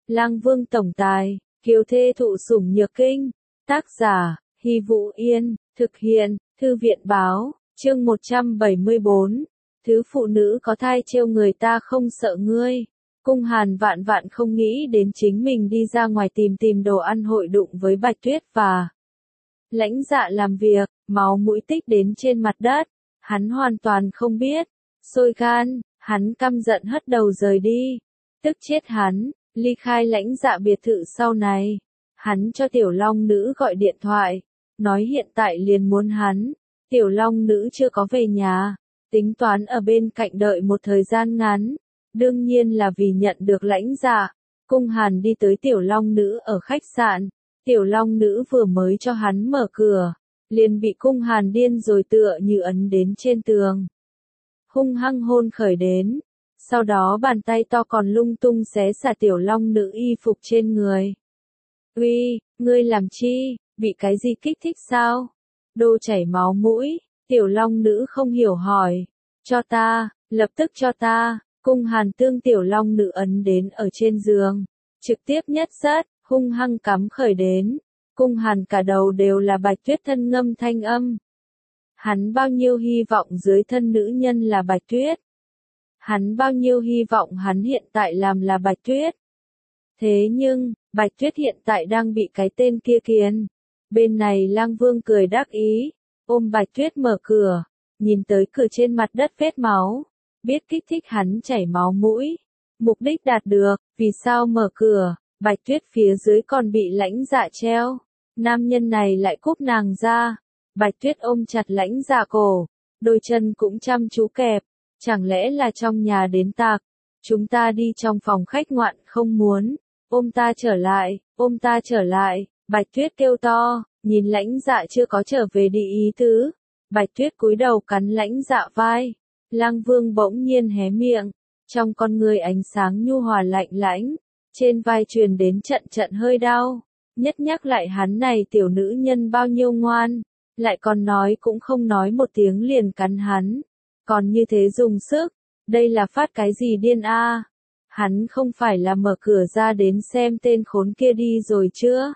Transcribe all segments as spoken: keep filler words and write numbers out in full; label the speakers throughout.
Speaker 1: Lang Vương tổng tài, kiều thê thụ sủng nhược kinh. Tác giả, Hy Vũ Yên, thực hiện, Thư viện báo, chương một trăm bảy mươi bốn. Thứ phụ nữ có thai trêu người ta không sợ ngươi. Cung Hàn vạn vạn không nghĩ đến chính mình đi ra ngoài tìm tìm đồ ăn hội đụng với Bạch Tuyết và Lãnh Dạ làm việc, máu mũi tích đến trên mặt đất. Hắn hoàn toàn không biết. Sôi gan, hắn căm giận hất đầu rời đi. Tức chết hắn, ly khai Lãnh Dạ biệt thự sau này. Hắn cho Tiểu Long Nữ gọi điện thoại, nói hiện tại liền muốn hắn. Tiểu Long Nữ chưa có về nhà, tính toán ở bên cạnh đợi một thời gian ngắn. Đương nhiên là vì nhận được Lãnh Dạ. Cung Hàn đi tới Tiểu Long Nữ ở khách sạn. Tiểu Long Nữ vừa mới cho hắn mở cửa, liền bị Cung Hàn điên rồi tựa như ấn đến trên tường. Hung hăng hôn khởi đến. Sau đó bàn tay to còn lung tung xé xả Tiểu Long Nữ y phục trên người. Uy, ngươi làm chi, bị cái gì kích thích sao? Đồ chảy máu mũi, Tiểu Long Nữ không hiểu hỏi. Cho ta, lập tức cho ta. Cung Hàn tương Tiểu Long Nữ ấn đến ở trên giường, trực tiếp nhất sắt, hung hăng cắm khởi đến. Cung Hàn cả đầu đều là Bạch Tuyết thân ngâm thanh âm. Hắn bao nhiêu hy vọng dưới thân nữ nhân là Bạch Tuyết. Hắn bao nhiêu hy vọng hắn hiện tại làm là Bạch Tuyết. Thế nhưng, Bạch Tuyết hiện tại đang bị cái tên kia kiền. Bên này Lang Vương cười đắc ý, ôm Bạch Tuyết mở cửa, nhìn tới cửa trên mặt đất vết máu, biết kích thích hắn chảy máu mũi. Mục đích đạt được, vì sao mở cửa, Bạch Tuyết phía dưới còn bị Lãnh Dạ treo. Nam nhân này lại cúp nàng ra. Bạch Tuyết ôm chặt Lãnh Dạ cổ, đôi chân cũng chăm chú kẹp. Chẳng lẽ là trong nhà đến tạc? Chúng ta đi trong phòng khách ngoạn không muốn. Ôm ta trở lại, ôm ta trở lại. Bạch Tuyết kêu to, nhìn Lãnh Dạ chưa có trở về đi ý tứ. Bạch Tuyết cúi đầu cắn Lãnh Dạ vai. Lang Vương bỗng nhiên hé miệng, trong con người ánh sáng nhu hòa lạnh lãnh, trên vai truyền đến trận trận hơi đau. Nhất nhắc lại hắn này tiểu nữ nhân bao nhiêu ngoan, lại còn nói cũng không nói một tiếng liền cắn hắn. Còn như thế dùng sức, đây là phát cái gì điên a? À? Hắn không phải là mở cửa ra đến xem tên khốn kia đi rồi chưa?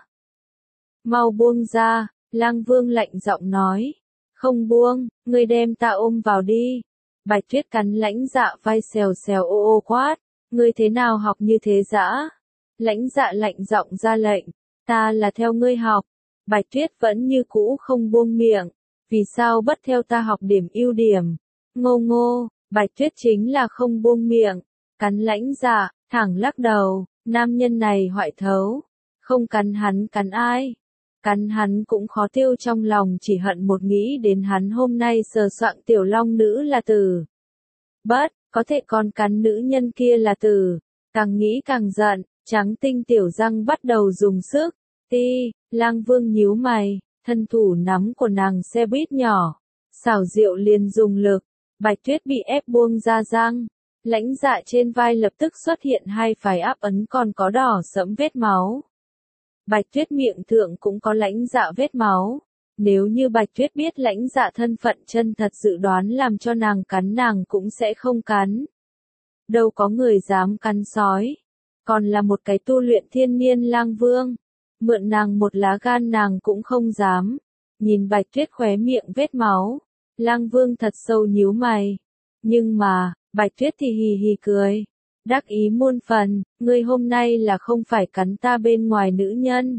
Speaker 1: Mau buông ra, Lang Vương lạnh giọng nói. Không buông, ngươi đem ta ôm vào đi. Bạch Tuyết cắn Lãnh Dạ vai xèo xèo ô ô quát. Ngươi thế nào học như thế dã? Lãnh Dạ lạnh giọng ra lệnh. Ta là theo ngươi học. Bạch Tuyết vẫn như cũ không buông miệng. Vì sao bất theo ta học điểm ưu điểm? Ngô ngô, Bạch Tuyết chính là không buông miệng. Cắn Lãnh Dạ, thẳng lắc đầu. Nam nhân này hoại thấu. Không cắn hắn cắn ai? Cắn hắn cũng khó tiêu trong lòng, chỉ hận một nghĩ đến hắn hôm nay sờ soạng Tiểu Long Nữ là Tử. Bất, có thể còn cắn nữ nhân kia là Tử. Càng nghĩ càng giận, trắng tinh tiểu răng bắt đầu dùng sức. Ti, Lang Vương nhíu mày, thân thủ nắm của nàng xe buýt nhỏ. Xảo diệu liền dùng lực, Bạch Tuyết bị ép buông ra răng. Lãnh Dạ trên vai lập tức xuất hiện hai phái áp ấn còn có đỏ sẫm vết máu. Bạch Tuyết miệng thượng cũng có Lãnh Dạ vết máu. Nếu như Bạch Tuyết biết Lãnh Dạ thân phận chân thật, dự đoán làm cho nàng cắn nàng cũng sẽ không cắn. Đâu có người dám cắn sói. Còn là một cái tu luyện thiên niên Lang Vương. Mượn nàng một lá gan nàng cũng không dám. Nhìn Bạch Tuyết khóe miệng vết máu. Lang Vương thật sâu nhíu mày. Nhưng mà, Bạch Tuyết thì hì hì cười. Đắc ý muôn phần, ngươi hôm nay là không phải cắn ta bên ngoài nữ nhân.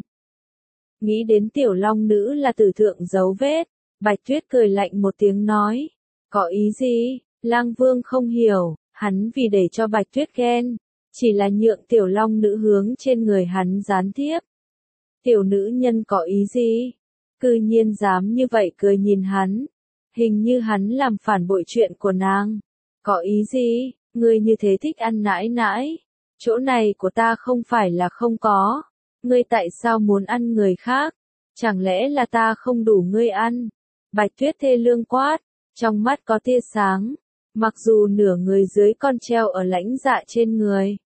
Speaker 1: Nghĩ đến Tiểu Long Nữ là Tử thượng dấu vết, Bạch Tuyết cười lạnh một tiếng nói. Có ý gì? Lang Vương không hiểu, hắn vì để cho Bạch Tuyết ghen, chỉ là nhượng Tiểu Long Nữ hướng trên người hắn gián tiếp. Tiểu nữ nhân có ý gì? Cư nhiên dám như vậy cười nhìn hắn. Hình như hắn làm phản bội chuyện của nàng. Có ý gì? Ngươi như thế thích ăn nãi nãi. Chỗ này của ta không phải là không có. Ngươi tại sao muốn ăn người khác? Chẳng lẽ là ta không đủ ngươi ăn? Bạch Tuyết thê lương quát, trong mắt có tia sáng. Mặc dù nửa người dưới con treo ở Lãnh Dạ trên người.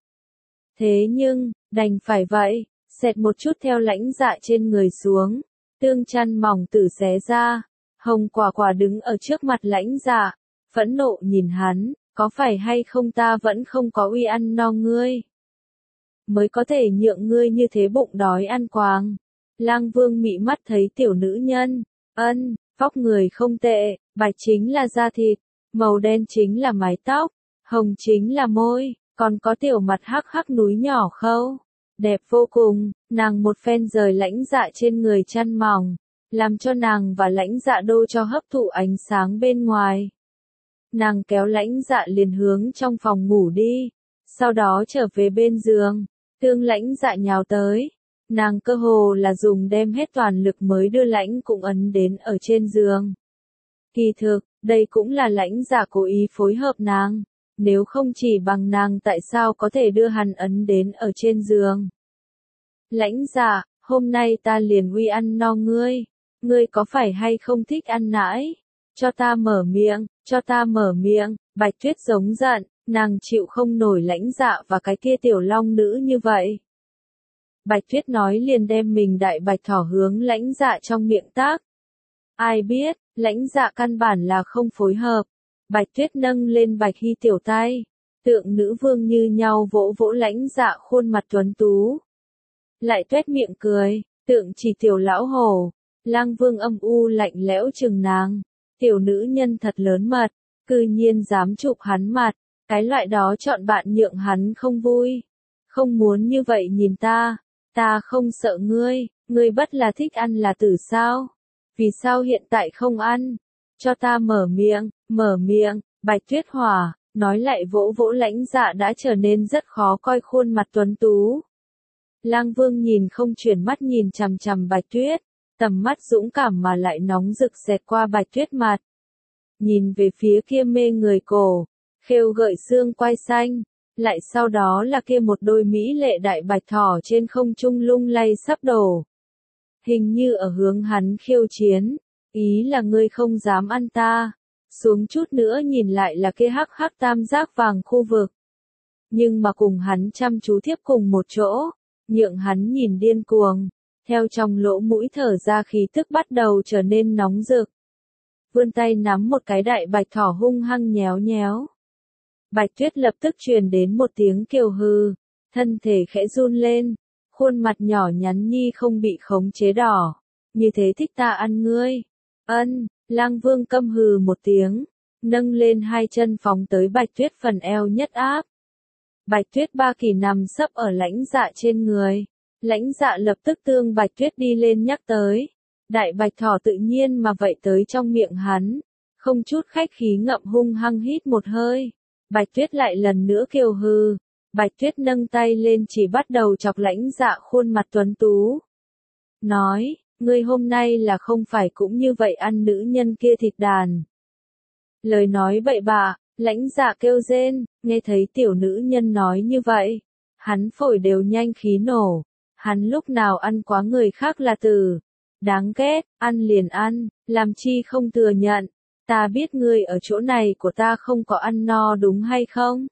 Speaker 1: Thế nhưng, đành phải vậy, xẹt một chút theo Lãnh Dạ trên người xuống. Tương chăn mỏng tử xé ra. Hồng Quả Quả đứng ở trước mặt Lãnh Dạ, phẫn nộ nhìn hắn. Có phải hay không ta vẫn không có uy ăn no ngươi? mới có thể nhượng ngươi như thế bụng đói ăn quàng. Lang Vương mị mắt thấy tiểu nữ nhân, ân, vóc người không tệ, bạch chính là da thịt, màu đen chính là mái tóc, hồng chính là môi, còn có tiểu mặt hắc hắc núi nhỏ khâu. Đẹp vô cùng, nàng một phen rời lãnh dạ trên người chăn mỏng, làm cho nàng và lãnh dạ đô cho hấp thụ ánh sáng bên ngoài. Nàng kéo lãnh dạ liền hướng trong phòng ngủ đi, sau đó trở về bên giường, tương lãnh dạ nhào tới. Nàng cơ hồ là dùng đem hết toàn lực mới đưa lãnh cũng ấn đến ở trên giường. Kỳ thực, đây cũng là lãnh dạ cố ý phối hợp nàng, nếu không chỉ bằng nàng tại sao có thể đưa hắn ấn đến ở trên giường. Lãnh dạ, hôm nay ta liền uy ăn no ngươi, ngươi có phải hay không thích ăn nãi? Cho ta mở miệng, cho ta mở miệng, Bạch Tuyết giống giận, nàng chịu không nổi lãnh dạ và cái kia tiểu long nữ như vậy. Bạch Tuyết nói liền đem mình đại bạch thỏ hướng lãnh dạ trong miệng tác. Ai biết, lãnh dạ căn bản là không phối hợp. Bạch Tuyết nâng lên Bạch Hy tiểu tay, tượng nữ vương như nhau vỗ vỗ lãnh dạ khuôn mặt tuấn tú. Lại tuét miệng cười, tượng chỉ tiểu lão hổ. Lang Vương âm u lạnh lẽo chừng nàng, tiểu nữ nhân thật lớn mật, cư nhiên dám chụp hắn mặt, cái loại đó chọn bạn nhượng hắn không vui. Không muốn như vậy nhìn ta, ta không sợ ngươi, ngươi bất là thích ăn là tử sao? Vì sao hiện tại không ăn? Cho ta mở miệng, mở miệng, Bạch Tuyết hỏa, nói lại vỗ vỗ lãnh dạ đã trở nên rất khó coi khuôn mặt tuấn tú. Lang Vương nhìn không chuyển mắt nhìn chằm chằm Bạch Tuyết, tầm mắt dũng cảm mà lại nóng rực xẹt qua Bạch Tuyết mặt. Nhìn về phía kia mê người cổ, khêu gợi xương quai xanh, lại sau đó là kia một đôi mỹ lệ đại bạch thỏ trên không trung lung lay sắp đổ. Hình như ở hướng hắn khiêu chiến, ý là ngươi không dám ăn ta. Xuống chút nữa nhìn lại là kia hắc hắc tam giác vàng khu vực. Nhưng mà cùng hắn chăm chú tiếp cùng một chỗ, nhượng hắn nhìn điên cuồng, theo trong lỗ mũi thở ra khí tức bắt đầu trở nên nóng rực. Vươn tay nắm một cái đại bạch thỏ hung hăng nhéo nhéo. Bạch Tuyết lập tức truyền đến một tiếng kêu hư, thân thể khẽ run lên, khuôn mặt nhỏ nhắn nhi không bị khống chế đỏ. Như thế thích ta ăn ngươi. Ân, Lang Vương câm hừ một tiếng, nâng lên hai chân phóng tới Bạch Tuyết phần eo nhất áp. Bạch Tuyết ba kỳ nằm sấp ở lãnh dạ trên người. Lãnh dạ lập tức tương Bạch Tuyết đi lên nhắc tới. Đại bạch thỏ tự nhiên mà vậy tới trong miệng hắn, không chút khách khí ngậm hung hăng hít một hơi. Bạch Tuyết lại lần nữa kêu hư. Bạch Tuyết nâng tay lên chỉ bắt đầu chọc lãnh dạ khuôn mặt tuấn tú. Nói, ngươi hôm nay là không phải cũng như vậy ăn nữ nhân kia thịt đàn. Lời nói bậy bạ, lãnh dạ kêu rên, nghe thấy tiểu nữ nhân nói như vậy. Hắn phổi đều nhanh khí nổ. Hắn lúc nào ăn quá người khác là từ. Đáng ghét, ăn liền ăn, làm chi không thừa nhận. Ta biết ngươi ở chỗ này của ta không có ăn no đúng hay không?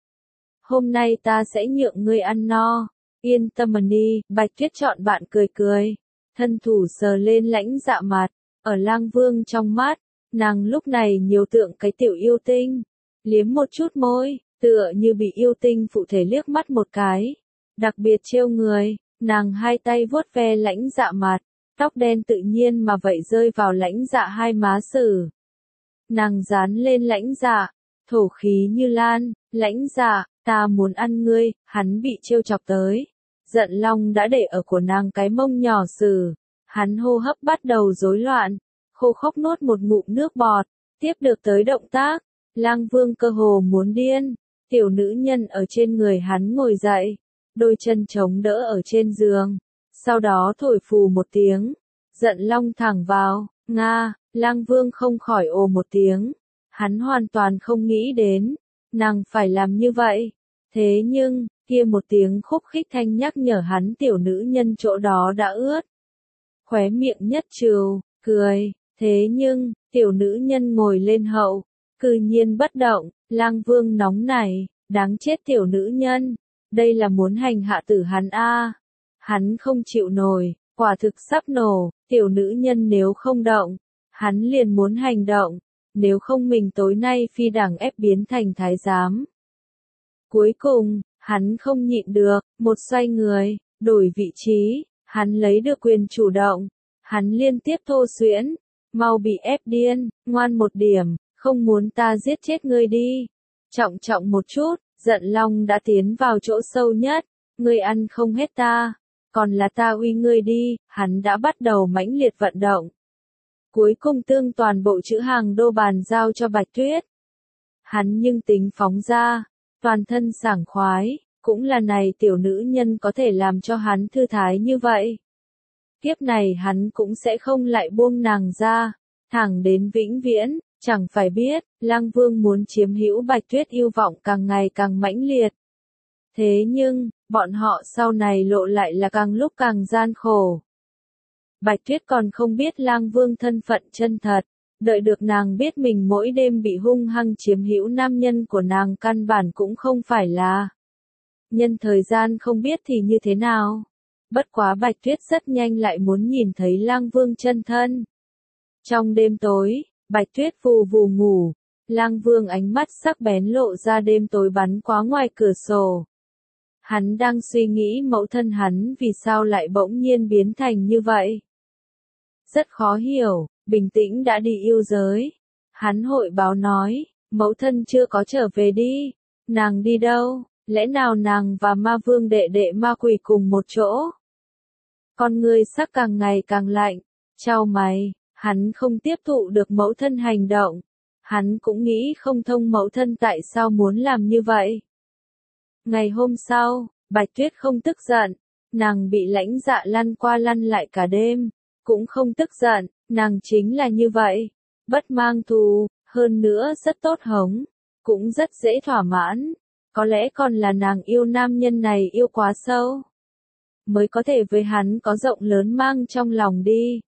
Speaker 1: Hôm nay ta sẽ nhượng ngươi ăn no. Yên tâm đi, Bạch Tuyết chọn bạn cười cười. Thân thủ sờ lên lãnh dạ mặt. Ở Lang Vương trong mắt, nàng lúc này nhiều tượng cái tiểu yêu tinh. Liếm một chút môi, tựa như bị yêu tinh phụ thể liếc mắt một cái. Đặc biệt trêu người, nàng hai tay vuốt ve lãnh dạ mặt. Tóc đen tự nhiên mà vậy rơi vào lãnh dạ hai má sử. Nàng dán lên lãnh dạ, thổ khí như lan, lãnh dạ, ta muốn ăn ngươi, hắn bị trêu chọc tới. Giận long đã để ở của nàng cái mông nhỏ sử. Hắn hô hấp bắt đầu rối loạn, khô khốc nuốt một ngụm nước bọt, tiếp được tới động tác. Lang Vương cơ hồ muốn điên, tiểu nữ nhân ở trên người hắn ngồi dậy, đôi chân chống đỡ ở trên giường. Sau đó thổi phù một tiếng, giận long thẳng vào, Nga, Lang Vương không khỏi ồ một tiếng. Hắn hoàn toàn không nghĩ đến, nàng phải làm như vậy. Thế nhưng, kia một tiếng khúc khích thanh nhắc nhở hắn tiểu nữ nhân chỗ đó đã ướt. Khóe miệng nhất trừ, cười, thế nhưng, tiểu nữ nhân ngồi lên hậu, cư nhiên bất động, Lang Vương nóng nảy, đáng chết tiểu nữ nhân, đây là muốn hành hạ tử hắn a. Hắn không chịu nổi, quả thực sắp nổ, tiểu nữ nhân nếu không động, hắn liền muốn hành động, nếu không mình tối nay phi đẳng ép biến thành thái giám. Cuối cùng, Hắn không nhịn được, một xoay người, đổi vị trí, hắn lấy được quyền chủ động. Hắn liên tiếp thô xuyễn, mau bị ép điên, ngoan một điểm, không muốn ta giết chết ngươi đi. Trọng trọng một chút, giận long đã tiến vào chỗ sâu nhất, ngươi ăn không hết ta, còn là ta uy ngươi đi, hắn đã bắt đầu mãnh liệt vận động. Cuối cùng tương toàn bộ chữ hàng đô bàn giao cho Bạch Tuyết. Hắn nhưng tính phóng ra, toàn thân sảng khoái, cũng là này tiểu nữ nhân có thể làm cho hắn thư thái như vậy. Kiếp này hắn cũng sẽ không lại buông nàng ra, thẳng đến vĩnh viễn, chẳng phải biết, Lang Vương muốn chiếm hữu Bạch Tuyết yêu vọng càng ngày càng mãnh liệt. Thế nhưng, bọn họ sau này lộ lại là càng lúc càng gian khổ. Bạch Tuyết còn không biết Lang Vương thân phận chân thật, đợi được nàng biết mình mỗi đêm bị hung hăng chiếm hữu nam nhân của nàng căn bản cũng không phải là. Nhân thời gian không biết thì như thế nào. Bất quá Bạch Tuyết rất nhanh lại muốn nhìn thấy Lang Vương chân thân. Trong đêm tối, Bạch Tuyết vù vù ngủ, Lang Vương ánh mắt sắc bén lộ ra đêm tối bắn qua ngoài cửa sổ. Hắn đang suy nghĩ mẫu thân hắn vì sao lại bỗng nhiên biến thành như vậy. Rất khó hiểu, bình tĩnh đã đi yêu giới. Hắn hội báo nói, mẫu thân chưa có trở về đi, nàng đi đâu, lẽ nào nàng và ma vương đệ đệ ma quỷ cùng một chỗ. Con người sắc càng ngày càng lạnh, chau mày, hắn không tiếp thụ được mẫu thân hành động. Hắn cũng nghĩ không thông mẫu thân tại sao muốn làm như vậy. Ngày hôm sau, Bạch Tuyết không tức giận, nàng bị lãnh dạ lăn qua lăn lại cả đêm, cũng không tức giận, nàng chính là như vậy, bất mang thù, hơn nữa rất tốt hống, cũng rất dễ thỏa mãn, có lẽ còn là nàng yêu nam nhân này yêu quá sâu, mới có thể với hắn có rộng lớn mang trong lòng đi.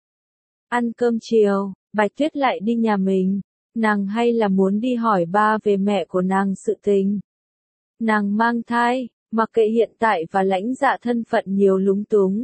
Speaker 1: Ăn cơm chiều, Bạch Tuyết lại đi nhà mình, nàng hay là muốn đi hỏi ba về mẹ của nàng sự tình. Nàng mang thai, mặc kệ hiện tại và lãnh dạ thân phận nhiều lúng túng.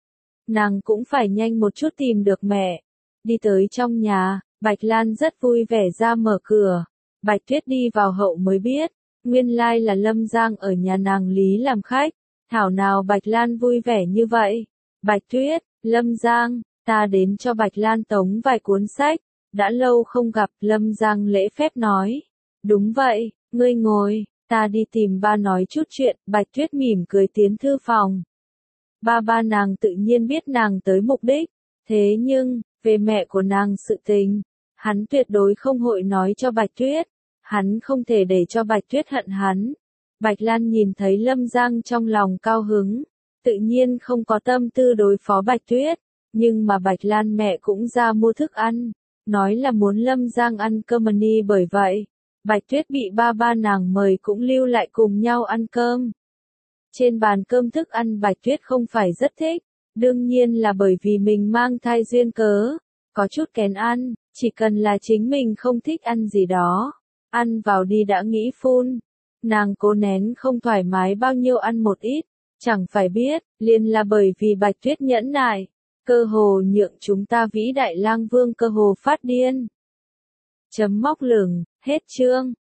Speaker 1: Nàng cũng phải nhanh một chút tìm được mẹ. Đi tới trong nhà, Bạch Lan rất vui vẻ ra mở cửa. Bạch Tuyết đi vào hậu mới biết, nguyên lai là Lâm Giang ở nhà nàng Lý làm khách. Thảo nào Bạch Lan vui vẻ như vậy. Bạch Tuyết, Lâm Giang, ta đến cho Bạch Lan tống vài cuốn sách. Đã lâu không gặp, Lâm Giang lễ phép nói. Đúng vậy, ngươi ngồi. Ta đi tìm ba nói chút chuyện, Bạch Tuyết mỉm cười tiến thư phòng. Ba ba nàng tự nhiên biết nàng tới mục đích, thế nhưng, về mẹ của nàng sự tình, hắn tuyệt đối không hội nói cho Bạch Tuyết, hắn không thể để cho Bạch Tuyết hận hắn. Bạch Lan nhìn thấy Lâm Giang trong lòng cao hứng, tự nhiên không có tâm tư đối phó Bạch Tuyết, nhưng mà Bạch Lan mẹ cũng ra mua thức ăn, nói là muốn Lâm Giang ăn cơm mani bởi vậy. Bạch Tuyết bị ba ba nàng mời cũng lưu lại cùng nhau ăn cơm. Trên bàn cơm thức ăn Bạch Tuyết không phải rất thích, đương nhiên là bởi vì mình mang thai duyên cớ, có chút kén ăn, chỉ cần là chính mình không thích ăn gì đó, ăn vào đi đã nghĩ phun. Nàng cố nén không thoải mái bao nhiêu ăn một ít, chẳng phải biết, liền là bởi vì Bạch Tuyết nhẫn nại, cơ hồ nhượng chúng ta vĩ đại Lang Vương cơ hồ phát điên. Chấm móc lửng, hết chương.